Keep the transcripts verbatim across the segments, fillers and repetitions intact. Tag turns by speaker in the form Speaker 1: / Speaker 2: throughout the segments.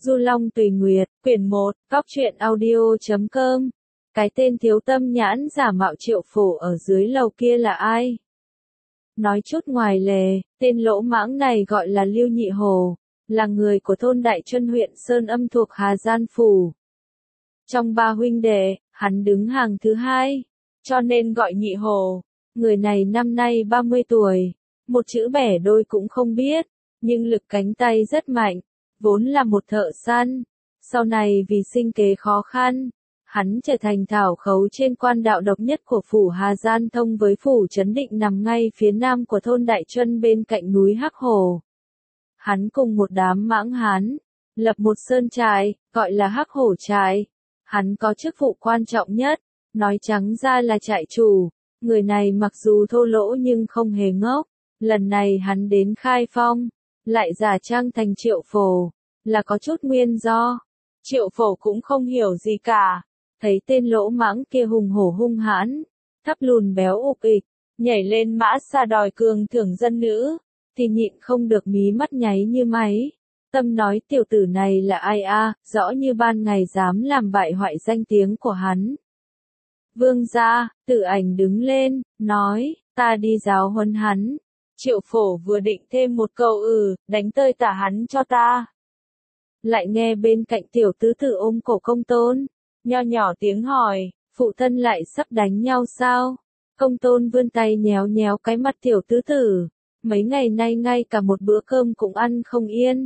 Speaker 1: Du Long Tùy Nguyệt, quyển một, góc truyện audio chấm com. Cái tên thiếu tâm nhãn giả mạo Triệu Phổ ở dưới lầu kia là ai? Nói chút ngoài lề, tên lỗ mãng này gọi là Lưu Nhị Hồ, là người của thôn Đại Chuân huyện Sơn Âm thuộc Hà Giang Phủ. Trong ba huynh đệ, hắn đứng hàng thứ hai, cho nên gọi Nhị Hồ. Người này năm nay ba mươi tuổi, một chữ bẻ đôi cũng không biết, nhưng lực cánh tay rất mạnh, vốn là một thợ săn. Sau này vì sinh kế khó khăn, hắn trở thành thảo khấu trên quan đạo độc nhất của phủ Hà Giang thông với phủ Trấn Định nằm ngay phía nam của thôn Đại Chuân bên cạnh núi Hắc Hồ. Hắn cùng một đám mãng hán, lập một sơn trại, gọi là Hắc Hổ trại. Hắn có chức vụ quan trọng nhất, nói trắng ra là trại chủ. Người này mặc dù thô lỗ nhưng không hề ngốc. Lần này hắn đến Khai Phong, lại giả trang thành Triệu Phổ, là có chút nguyên do. Triệu Phổ cũng không hiểu gì cả, thấy tên lỗ mãng kia hùng hổ hung hãn, thấp lùn béo ục ịch, nhảy lên mã xa đòi cường thưởng dân nữ, thì nhịn không được mí mắt nháy như máy. Tâm nói tiểu tử này là ai a, rõ như ban ngày dám làm bại hoại danh tiếng của hắn. Vương gia, Tự Ảnh đứng lên, nói, ta đi giáo huấn hắn. Triệu Phổ vừa định thêm một câu ừ, đánh tơi tả hắn cho ta. Lại nghe bên cạnh tiểu tứ tử ôm cổ Công Tôn, nho nhỏ tiếng hỏi, phụ thân lại sắp đánh nhau sao? Công Tôn vươn tay nhéo nhéo cái mặt tiểu tứ tử, mấy ngày nay ngay cả một bữa cơm cũng ăn không yên.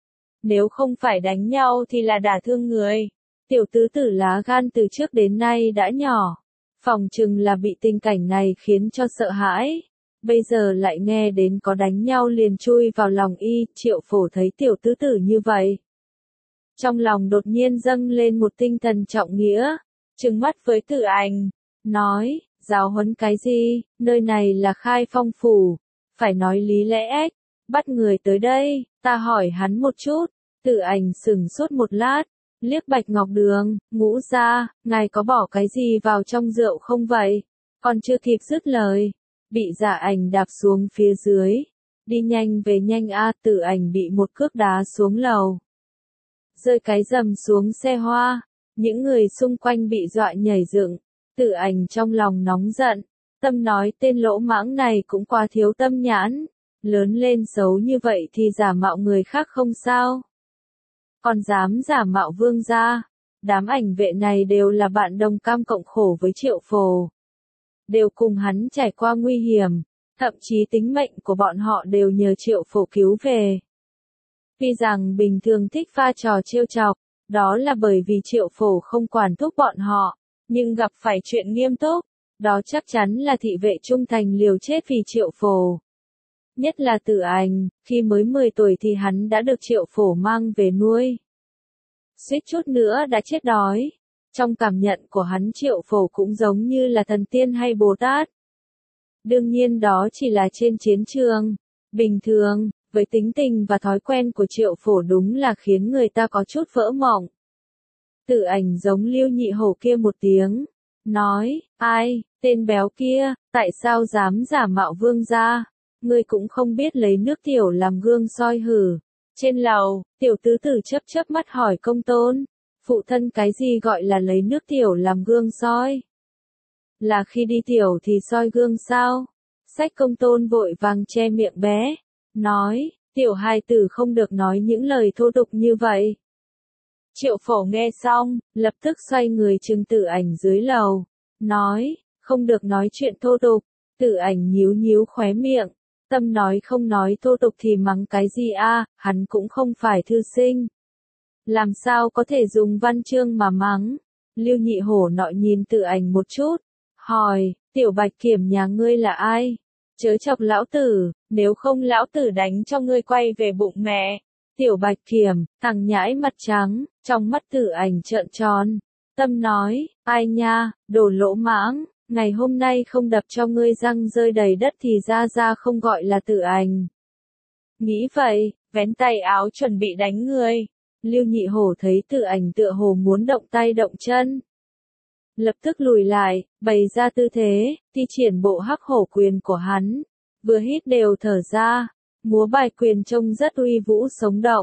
Speaker 1: Nếu không phải đánh nhau thì là đả thương người. Tiểu tứ tử lá gan từ trước đến nay đã nhỏ, phòng chừng là bị tình cảnh này khiến cho sợ hãi. Bây giờ lại nghe đến có đánh nhau liền chui vào lòng y. Triệu Phổ thấy tiểu tứ tử như vậy, trong lòng đột nhiên dâng lên một tinh thần trọng nghĩa, trừng mắt với Tự Ảnh, nói, giáo huấn cái gì, nơi này là Khai Phong phủ, phải nói lý lẽ ếch, bắt người tới đây, ta hỏi hắn một chút. Tự Ảnh sững sốt một lát, liếc Bạch Ngọc Đường, Ngũ gia, ngài có bỏ cái gì vào trong rượu không vậy? Còn chưa kịp dứt lời, bị Dạ Ảnh đạp xuống phía dưới. Đi nhanh về nhanh a. Tự Ảnh bị một cước đá xuống lầu, rơi cái rầm xuống xe hoa. Những người xung quanh bị dọa nhảy dựng. Tự Ảnh trong lòng nóng giận, tâm nói tên lỗ mãng này cũng quá thiếu tâm nhãn, lớn lên xấu như vậy thì giả mạo người khác không sao, còn dám giả mạo vương gia. Đám ảnh vệ này đều là bạn đồng cam cộng khổ với Triệu Phổ, đều cùng hắn trải qua nguy hiểm, thậm chí tính mệnh của bọn họ đều nhờ Triệu Phổ cứu về. Tuy rằng bình thường thích pha trò trêu chọc, đó là bởi vì Triệu Phổ không quản thúc bọn họ, nhưng gặp phải chuyện nghiêm túc, đó chắc chắn là thị vệ trung thành liều chết vì Triệu Phổ. Nhất là Tự Ảnh, khi mới mười tuổi thì hắn đã được Triệu Phổ mang về nuôi, suýt chút nữa đã chết đói. Trong cảm nhận của hắn Triệu Phổ cũng giống như là thần tiên hay Bồ Tát. Đương nhiên đó chỉ là trên chiến trường. Bình thường, với tính tình và thói quen của Triệu Phổ đúng là khiến người ta có chút vỡ mộng. Tự Ảnh giống Lưu Nhị Hổ kia một tiếng, nói, ai, tên béo kia, tại sao dám giả mạo vương gia? Ngươi cũng không biết lấy nước tiểu làm gương soi hử. Trên lầu, tiểu tứ tử chớp chớp mắt hỏi Công Tôn, phụ thân cái gì gọi là lấy nước tiểu làm gương soi? Là khi đi tiểu thì soi gương sao? Sách Công Tôn vội vàng che miệng bé, nói, tiểu hài tử không được nói những lời thô tục như vậy. Triệu Phổ nghe xong, lập tức xoay người trừng Tự Ảnh dưới lầu, nói, không được nói chuyện thô tục. Tự Ảnh nhíu nhíu khóe miệng, tâm nói không nói thô tục thì mắng cái gì a, hắn cũng không phải thư sinh, làm sao có thể dùng văn chương mà mắng. Lưu Nhị Hổ nọ nhìn Tự Ảnh một chút, hỏi, tiểu Bạch Kiểm nhà ngươi là ai? Chớ chọc lão tử, nếu không lão tử đánh cho ngươi quay về bụng mẹ. Tiểu Bạch Kiểm, thằng nhãi mặt trắng, trong mắt Tự Ảnh trợn tròn, tâm nói, ai nha, đồ lỗ mãng, ngày hôm nay không đập cho ngươi răng rơi đầy đất thì ra ra không gọi là Tự Ảnh. Nghĩ vậy, vén tay áo chuẩn bị đánh người. Lưu Nhị Hổ thấy Tự Ảnh tựa hồ muốn động tay động chân, lập tức lùi lại, bày ra tư thế, thi triển bộ Hắc Hổ quyền của hắn, vừa hít đều thở ra, múa bài quyền trông rất uy vũ sống động,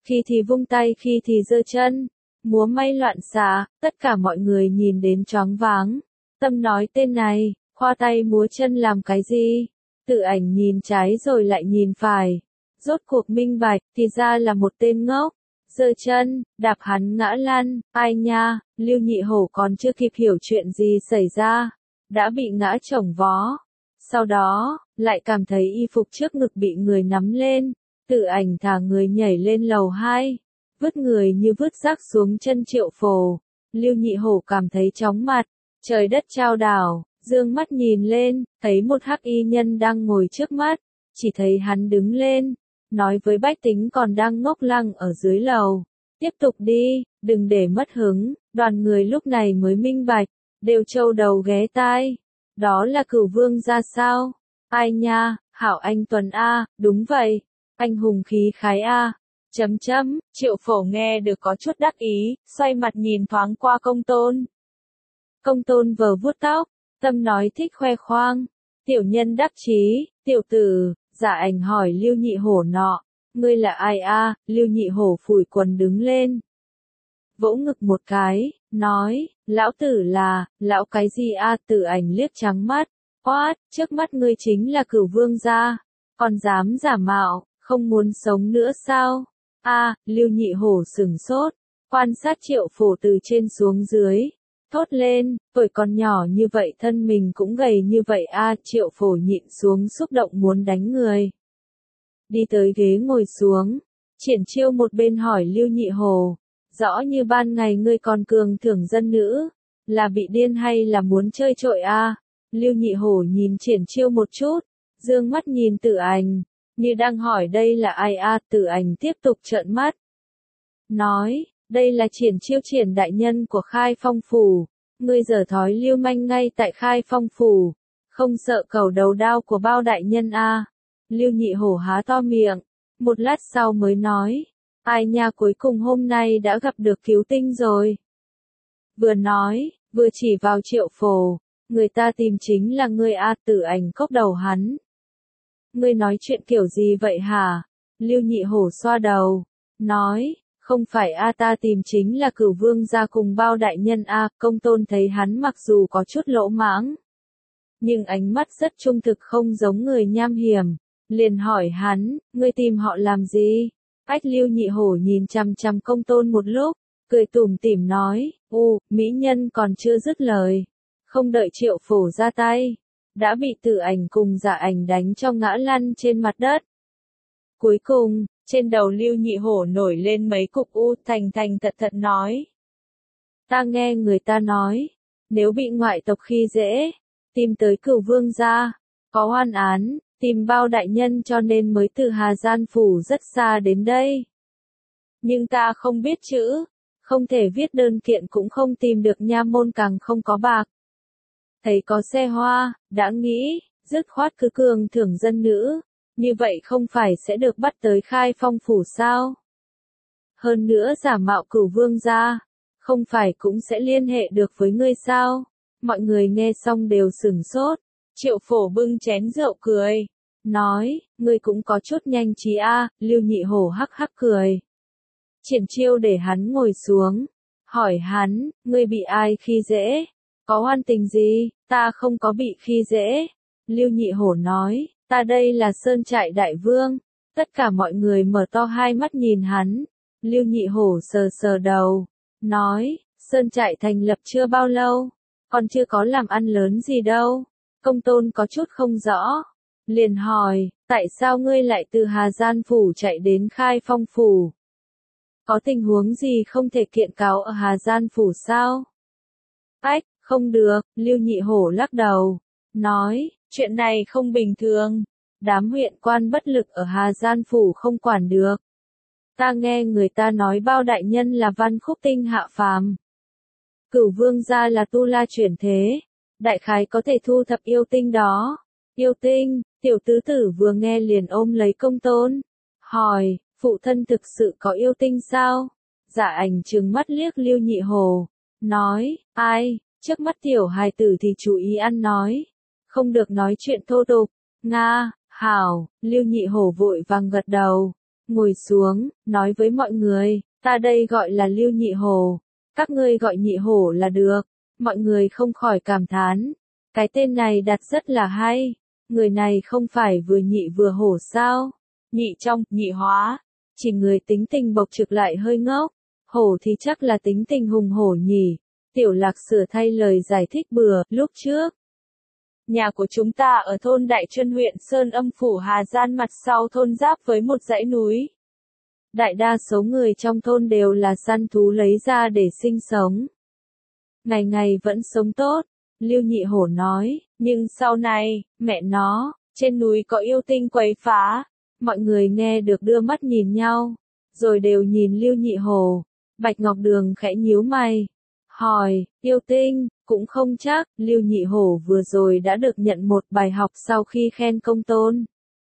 Speaker 1: khi thì vung tay khi thì giơ chân, múa may loạn xạ, tất cả mọi người nhìn đến choáng váng. Tâm nói tên này, khoa tay múa chân làm cái gì? Tự ảnh nhìn trái rồi lại nhìn phải. Rốt cuộc minh bạch, thì ra là một tên ngốc. Giơ chân, đạp hắn ngã lăn, ai nha, Lưu Nhị Hổ còn chưa kịp hiểu chuyện gì xảy ra, đã bị ngã chổng vó. Sau đó, lại cảm thấy y phục trước ngực bị người nắm lên, Tự ảnh thả người nhảy lên lầu hai, vứt người như vứt rác xuống chân Triệu Phổ. Lưu Nhị Hổ cảm thấy chóng mặt, trời đất chao đảo, dương mắt nhìn lên, thấy một hắc y nhân đang ngồi trước mắt, chỉ thấy hắn đứng lên, nói với bách tính còn đang ngốc lăng ở dưới lầu, tiếp tục đi, đừng để mất hứng. Đoàn người lúc này mới minh bạch, đều trâu đầu ghé tai, đó là Cửu Vương ra sao? Ai nha, Hảo Anh Tuấn a, đúng vậy, anh hùng khí khái a. Chấm chấm, Triệu Phổ nghe được có chút đắc ý, xoay mặt nhìn thoáng qua Công Tôn. Công Tôn vờ vuốt tóc, tâm nói thích khoe khoang. Tiểu nhân đắc chí, tiểu tử. Dạ ảnh hỏi Lưu Nhị Hổ nọ, ngươi là ai a? Lưu Nhị Hổ phủi quần đứng lên, vỗ ngực một cái, nói, lão tử là, lão cái gì a? Tự ảnh liếc trắng mắt, oát, trước mắt ngươi chính là Cửu Vương gia, còn dám giả mạo, không muốn sống nữa sao? A, Lưu Nhị Hổ sừng sốt, quan sát Triệu Phổ từ trên xuống dưới, thốt lên, tuổi còn nhỏ như vậy thân mình cũng gầy như vậy a. Triệu Phổ nhịn xuống xúc động muốn đánh người. Đi tới ghế ngồi xuống, Triển Chiêu một bên hỏi Lưu Nhị Hổ, rõ như ban ngày ngươi còn cường thưởng dân nữ, là bị điên hay là muốn chơi trội a? Lưu Nhị Hổ nhìn Triển Chiêu một chút, dương mắt nhìn Tử Ảnh, như đang hỏi đây là ai a? Tử Ảnh tiếp tục trợn mắt, nói, đây là Triển Chiêu Triển đại nhân của Khai Phong phủ, ngươi giở thói lưu manh ngay tại Khai Phong phủ, không sợ cầu đầu đao của bao đại nhân a? Lưu Nhị Hổ há to miệng, một lát sau mới nói, ai nha, cuối cùng hôm nay đã gặp được cứu tinh rồi. Vừa nói, vừa chỉ vào Triệu Phổ, người ta tìm chính là ngươi a. Tử Ảnh cốc đầu hắn. Ngươi nói chuyện kiểu gì vậy hả? Lưu Nhị Hổ xoa đầu, nói, không phải a, ta tìm chính là Cửu Vương gia cùng bao đại nhân a. Công Tôn thấy hắn mặc dù có chút lỗ mãng, nhưng ánh mắt rất trung thực, không giống người nham hiểm, liền hỏi hắn, ngươi tìm họ làm gì? Ách. Lưu Nhị Hổ nhìn chằm chằm Công Tôn một lúc, cười tủm tỉm nói, u, mỹ nhân còn chưa dứt lời, không đợi Triệu Phổ ra tay, đã bị Tử Ảnh cùng Dạ Ảnh đánh cho ngã lăn trên mặt đất. Cuối cùng, trên đầu Lưu Nhị Hổ nổi lên mấy cục u, thành thành thật thật nói, ta nghe người ta nói, nếu bị ngoại tộc khi dễ, tìm tới Cửu Vương gia, có oan án, tìm bao đại nhân cho nên mới từ Hà Gian phủ rất xa đến đây. Nhưng ta không biết chữ, không thể viết đơn kiện, cũng không tìm được nha môn, càng không có bạc. Thấy có xe hoa, đã nghĩ, dứt khoát cứ cường thưởng dân nữ, như vậy không phải sẽ được bắt tới Khai Phong phủ sao? Hơn nữa giả mạo Cửu Vương gia, không phải cũng sẽ liên hệ được với ngươi sao? Mọi người nghe xong đều sửng sốt. Triệu Phổ bưng chén rượu cười, nói, ngươi cũng có chút nhanh trí a. Lưu Nhị Hổ hắc hắc cười. Triển Chiêu để hắn ngồi xuống, hỏi hắn, ngươi bị ai khi dễ? Có oan tình gì? Ta không có bị khi dễ. Lưu Nhị Hổ nói, ta đây là Sơn Trại đại vương. Tất cả mọi người mở to hai mắt nhìn hắn. Lưu Nhị Hổ sờ sờ đầu, nói, Sơn Trại thành lập chưa bao lâu, còn chưa có làm ăn lớn gì đâu. Công Tôn có chút không rõ, liền hỏi, tại sao ngươi lại từ Hà Gian phủ chạy đến Khai Phong phủ? Có tình huống gì không thể kiện cáo ở Hà Gian phủ sao? Ách, không được. Lưu Nhị Hổ lắc đầu, nói, chuyện này không bình thường, đám huyện quan bất lực ở Hà Gian phủ không quản được. Ta nghe người ta nói bao đại nhân là Văn Khúc Tinh hạ phàm, Cửu Vương gia là Tu La chuyển thế, đại khái có thể thu thập yêu tinh đó. Yêu tinh? Tiểu tứ tử vừa nghe liền ôm lấy Công Tôn, hỏi, phụ thân thực sự có yêu tinh sao? Dạ Ảnh trừng mắt liếc Lưu Nhị Hổ, nói, ai, trước mắt tiểu hài tử thì chú ý ăn nói, không được nói chuyện thô tục. Nga, hảo. Lưu Nhị Hổ vội vàng gật đầu, ngồi xuống, nói với mọi người, ta đây gọi là Lưu Nhị Hổ, các ngươi gọi Nhị Hổ là được. Mọi người không khỏi cảm thán, cái tên này đặt rất là hay, người này không phải vừa nhị vừa hổ sao? Nhị trong, nhị hóa, chỉ người tính tình bộc trực lại hơi ngốc, hổ thì chắc là tính tình hùng hổ nhỉ. Tiểu Lạc sửa thay lời giải thích bừa, lúc trước. Nhà của chúng ta ở thôn Đại Trân huyện Sơn Âm phủ Hà Giang mặt sau thôn giáp với một dãy núi. Đại đa số người trong thôn đều là săn thú lấy ra để sinh sống. Ngày ngày vẫn sống tốt, Lưu Nhị Hổ nói, nhưng sau này, mẹ nó, trên núi có yêu tinh quấy phá. Mọi người nghe được đưa mắt nhìn nhau, rồi đều nhìn Lưu Nhị Hổ. Bạch Ngọc Đường khẽ nhíu mày, hỏi, yêu tinh, cũng không chắc. Lưu Nhị Hổ vừa rồi đã được nhận một bài học sau khi khen Công Tôn.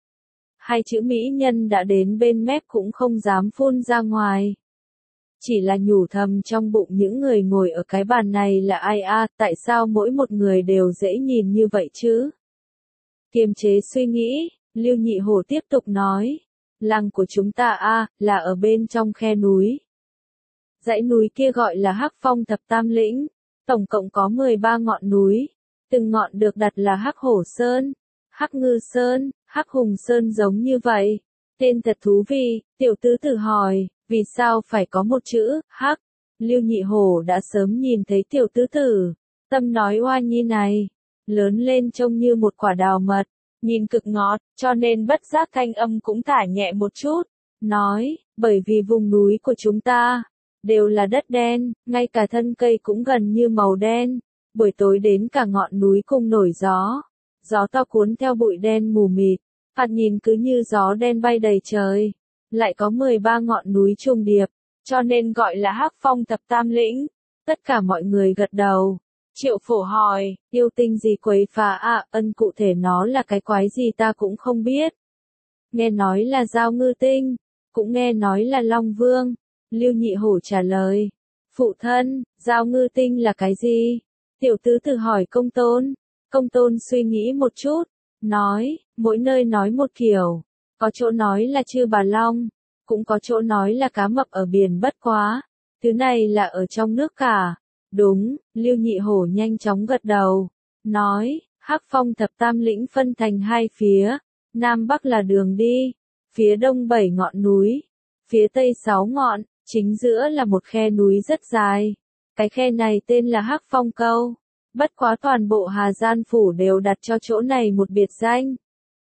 Speaker 1: Hai chữ mỹ nhân đã đến bên mép cũng không dám phun ra ngoài. Chỉ là nhủ thầm trong bụng những người ngồi ở cái bàn này là ai a, tại sao mỗi một người đều dễ nhìn như vậy chứ? Kiềm chế suy nghĩ, Lưu Nhị Hổ tiếp tục nói, làng của chúng ta a, là ở bên trong khe núi. Dãy núi kia gọi là Hắc Phong Thập Tam Lĩnh, tổng cộng có mười ba ngọn núi, từng ngọn được đặt là Hắc Hổ Sơn, Hắc Ngư Sơn, Hắc Hùng Sơn giống như vậy. Tên thật thú vị, tiểu tứ tử hỏi, vì sao phải có một chữ, Hắc? Lưu Nhị Hổ đã sớm nhìn thấy tiểu tứ tử, tâm nói oa nhi này, lớn lên trông như một quả đào mật, nhìn cực ngọt, cho nên bất giác thanh âm cũng thả nhẹ một chút, nói, bởi vì vùng núi của chúng ta, đều là đất đen, ngay cả thân cây cũng gần như màu đen, buổi tối đến cả ngọn núi cùng nổi gió, gió to cuốn theo bụi đen mù mịt, thoạt nhìn cứ như gió đen bay đầy trời, lại có mười ba ngọn núi trùng điệp, cho nên gọi là Hắc Phong Thập Tam Lĩnh. Tất cả mọi người gật đầu. Triệu Phổ hỏi, yêu tinh gì quấy phá ạ, ân cụ thể nó là cái quái gì ta cũng không biết. Nghe nói là Giao Ngư Tinh, cũng nghe nói là Long Vương. Lưu Nhị Hổ trả lời, phụ thân, Giao Ngư Tinh là cái gì? Tiểu tứ tử hỏi Công Tôn. Công Tôn suy nghĩ một chút, nói, mỗi nơi nói một kiểu, có chỗ nói là Chư Bà Long, cũng có chỗ nói là cá mập ở biển bất quá, thứ này là ở trong nước cả. Đúng, Lưu Nhị Hổ nhanh chóng gật đầu, nói, Hắc Phong Thập Tam Lĩnh phân thành hai phía, Nam Bắc là đường đi, phía đông bảy ngọn núi, phía tây sáu ngọn, chính giữa là một khe núi rất dài. Cái khe này tên là Hắc Phong Câu, bất quá toàn bộ Hà Giang phủ đều đặt cho chỗ này một biệt danh.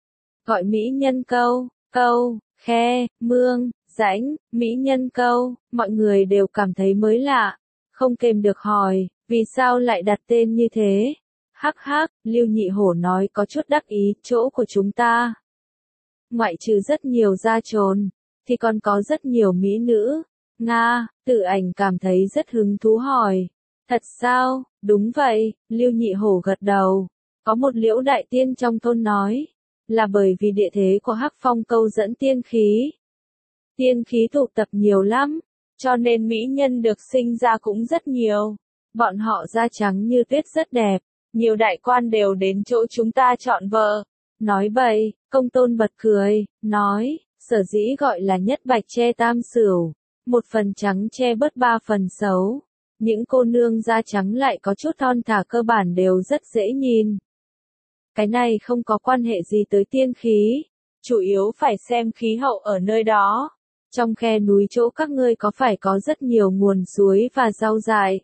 Speaker 1: Gọi Mỹ Nhân Câu, câu, khe, mương, rãnh, Mỹ Nhân Câu, mọi người đều cảm thấy mới lạ. Không kềm được hỏi, vì sao lại đặt tên như thế? Hắc hắc, Lưu Nhị Hổ nói có chút đắc ý, chỗ của chúng ta. Ngoại trừ rất nhiều gia trồn, thì còn có rất nhiều mỹ nữ. Nga, Tử Ảnh cảm thấy rất hứng thú hỏi. Thật sao? Đúng vậy, Lưu Nhị Hổ gật đầu. Có một liễu đại tiên trong thôn nói, là bởi vì địa thế của Hắc Phong Câu dẫn tiên khí. Tiên khí tụ tập nhiều lắm. Cho nên mỹ nhân được sinh ra cũng rất nhiều. Bọn họ da trắng như tuyết rất đẹp. Nhiều đại quan đều đến chỗ chúng ta chọn vợ. Nói bậy, Công Tôn bật cười, nói, sở dĩ gọi là nhất bạch che tam sửu. Một phần trắng che bớt ba phần xấu. Những cô nương da trắng lại có chút thon thả cơ bản đều rất dễ nhìn. Cái này không có quan hệ gì tới tiên khí. Chủ yếu phải xem khí hậu ở nơi đó. Trong khe núi chỗ các ngươi có phải có rất nhiều nguồn suối và rau dại?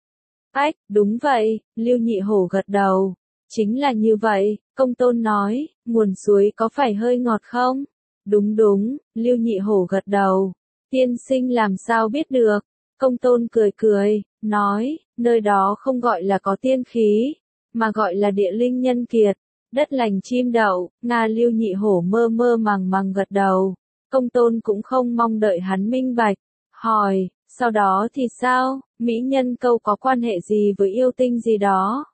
Speaker 1: Ách, đúng vậy, Lưu Nhị Hổ gật đầu. Chính là như vậy, Công Tôn nói, nguồn suối có phải hơi ngọt không? Đúng đúng, Lưu Nhị Hổ gật đầu. Tiên sinh làm sao biết được? Công Tôn cười cười, nói, nơi đó không gọi là có tiên khí, mà gọi là địa linh nhân kiệt, đất lành chim đậu. Nga Lưu Nhị Hổ mơ mơ màng màng gật đầu. Công Tôn cũng không mong đợi hắn minh bạch, hỏi, sau đó thì sao, Mỹ Nhân Câu có quan hệ gì với yêu tinh gì đó?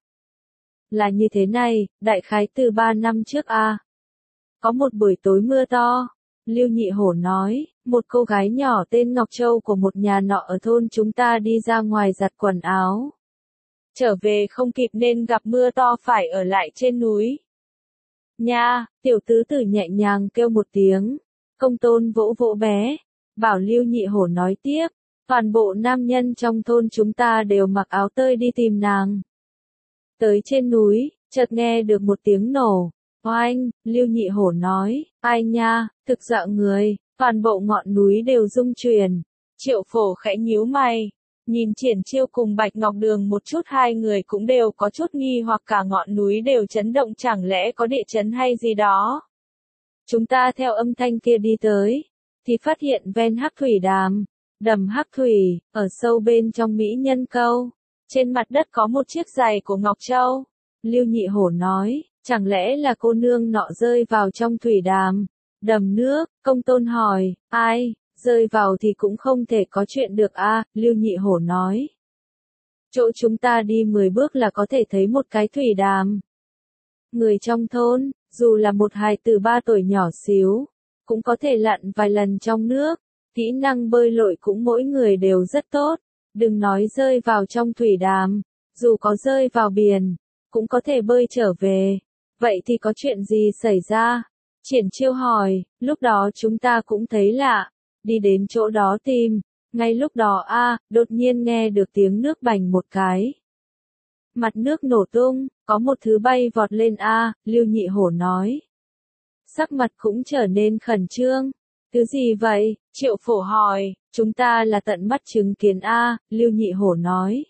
Speaker 1: Là như thế này, đại khái từ ba năm trước a, à. Có một buổi tối mưa to, Lưu Nhị Hổ nói, một cô gái nhỏ tên Ngọc Châu của một nhà nọ ở thôn chúng ta đi ra ngoài giặt quần áo. Trở về không kịp nên gặp mưa to phải ở lại trên núi. Nha, tiểu tứ tử nhẹ nhàng kêu một tiếng. Công tôn vỗ vỗ bé, bảo Lưu Nhị Hổ nói tiếp, toàn bộ nam nhân trong thôn chúng ta đều mặc áo tơi đi tìm nàng. Tới trên núi, chợt nghe được một tiếng nổ, oanh, Lưu Nhị Hổ nói, ai nha, thực dọa người, toàn bộ ngọn núi đều rung chuyển. Triệu Phổ khẽ nhíu mày, nhìn Triển Chiêu cùng Bạch Ngọc Đường một chút, hai người cũng đều có chút nghi hoặc, cả ngọn núi đều chấn động, chẳng lẽ có địa chấn hay gì đó. Chúng ta theo âm thanh kia đi tới, thì phát hiện ven Hắc Thủy Đàm, đầm Hắc Thủy, ở sâu bên trong Mỹ Nhân Câu, trên mặt đất có một chiếc giày của Ngọc Châu. Lưu Nhị Hổ nói, chẳng lẽ là cô nương nọ rơi vào trong thủy đàm, đầm nước? Công tôn hỏi, ai, rơi vào thì cũng không thể có chuyện được a. Lưu Nhị Hổ nói, chỗ chúng ta đi mười bước là có thể thấy một cái thủy đàm. Người trong thôn, dù là một hài tử ba tuổi nhỏ xíu, cũng có thể lặn vài lần trong nước, kỹ năng bơi lội cũng mỗi người đều rất tốt, đừng nói rơi vào trong thủy đàm, dù có rơi vào biển, cũng có thể bơi trở về. Vậy thì có chuyện gì xảy ra? Triển Chiêu hỏi, lúc đó chúng ta cũng thấy lạ, đi đến chỗ đó tìm, ngay lúc đó a, đột nhiên nghe được tiếng nước bành một cái. Mặt nước nổ tung, có một thứ bay vọt lên a, Lưu Nhị Hổ nói. Sắc mặt cũng trở nên khẩn trương. Thứ gì vậy? Triệu Phổ hỏi, chúng ta là tận mắt chứng kiến a, Lưu Nhị Hổ nói.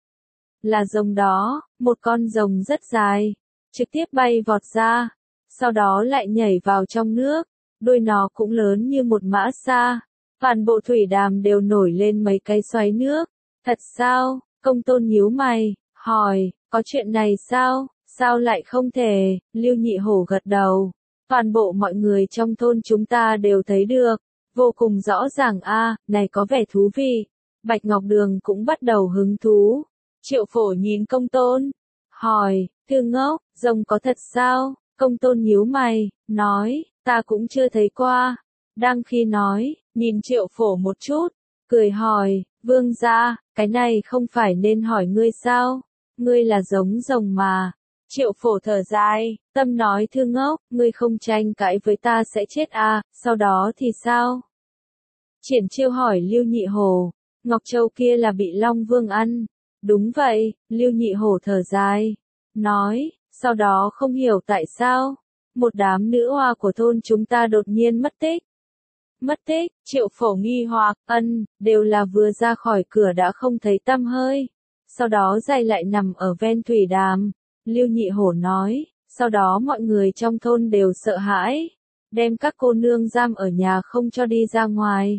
Speaker 1: Là rồng đó, một con rồng rất dài, trực tiếp bay vọt ra, sau đó lại nhảy vào trong nước, đuôi nó cũng lớn như một mã xa, toàn bộ thủy đàm đều nổi lên mấy cái xoáy nước. Thật sao? Công tôn nhíu mày, hỏi, có chuyện này sao? Sao lại không thể? Lưu Nhị Hổ gật đầu, toàn bộ mọi người trong thôn chúng ta đều thấy được, vô cùng rõ ràng a, này có vẻ thú vị. Bạch Ngọc Đường cũng bắt đầu hứng thú. Triệu Phổ nhìn công tôn, hỏi, thư ngốc, rồng có thật sao? Công tôn nhíu mày, nói, ta cũng chưa thấy qua. Đang khi nói, nhìn Triệu Phổ một chút, cười hỏi, vương gia, cái này không phải nên hỏi ngươi sao? Ngươi là giống rồng mà. Triệu Phổ thở dài, tâm nói, thư ngốc, ngươi không tranh cãi với ta sẽ chết à, sau đó thì sao? Triển Chiêu hỏi Lưu Nhị Hổ, Ngọc Châu kia là bị Long Vương ăn. Đúng vậy, Lưu Nhị Hổ thở dài, nói, sau đó không hiểu tại sao, một đám nữ hoa của thôn chúng ta đột nhiên mất tích. Mất tích, Triệu Phổ nghi hoặc, ân, đều là vừa ra khỏi cửa đã không thấy tăm hơi. Sau đó giày lại nằm ở ven thủy đàm. Lưu Nhị Hổ nói, sau đó mọi người trong thôn đều sợ hãi, đem các cô nương giam ở nhà không cho đi ra ngoài.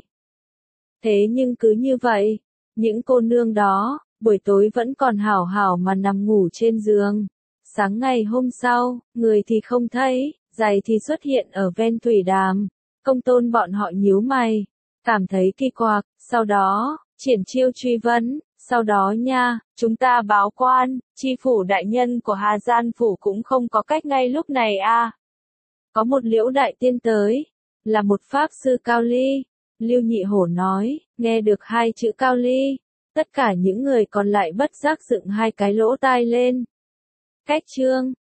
Speaker 1: Thế nhưng cứ như vậy, những cô nương đó, buổi tối vẫn còn hảo hảo mà nằm ngủ trên giường. Sáng ngày hôm sau, người thì không thấy, giày thì xuất hiện ở ven thủy đàm. Công tôn bọn họ nhíu mày, cảm thấy kỳ quặc, sau đó, Triển Chiêu truy vấn, sau đó nha, chúng ta báo quan, chi phủ đại nhân của Hà Gian phủ cũng không có cách ngay lúc này a. Có một Liễu đại tiên tới, là một pháp sư Cao Ly. Lưu Nhị Hổ nói, nghe được hai chữ Cao Ly, tất cả những người còn lại bất giác dựng hai cái lỗ tai lên. Cách chương